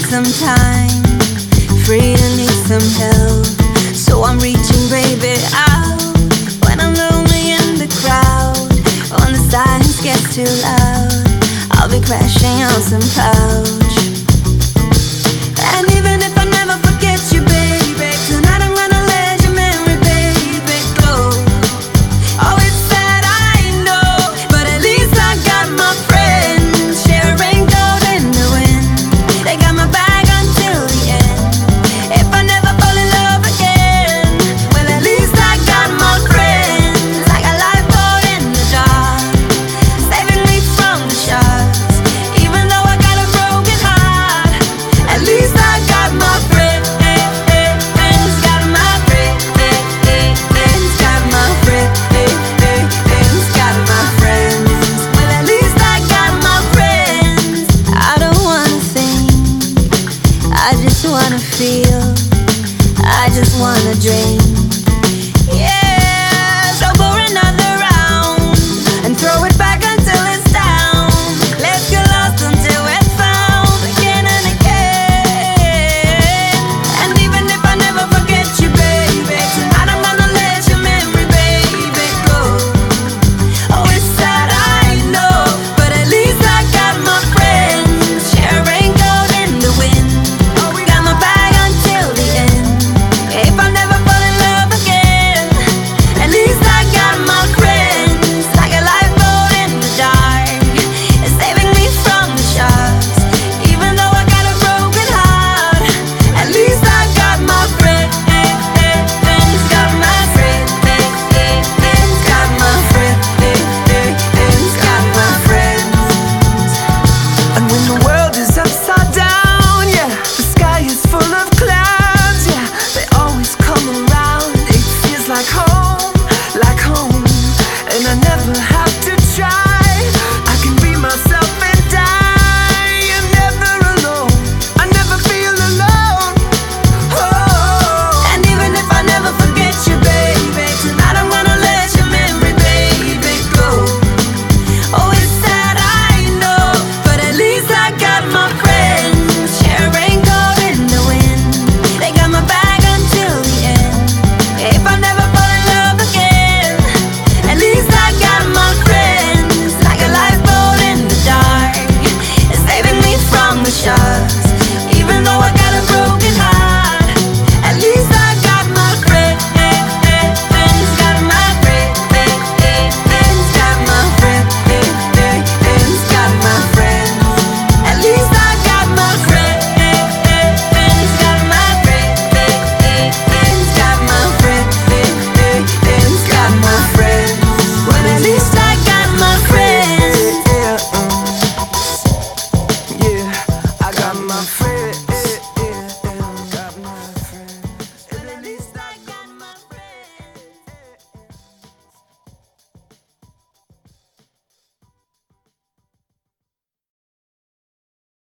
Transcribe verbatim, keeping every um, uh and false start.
some time, free to need some help. So I'm reaching, baby, out when I'm lonely in the crowd. When the silence gets too loud, I'll be crashing on some couch. And even if I never forget you, baby, tonight I'm gonna let your memory, baby, go. Oh, it's sad, I know, but at least I got my friends sharing gold in the wind. They got my back until the end. If I never fall in love again, well, at least I got my friends. Like a lifeboat in the dark, saving me from the sharks. Even though I got a broken heart, at least I got my friends. Got my friends. Got my friends. Got my friends. Well, at least I got my friends. I don't wanna think, I just wanna feel, I just wanna drink.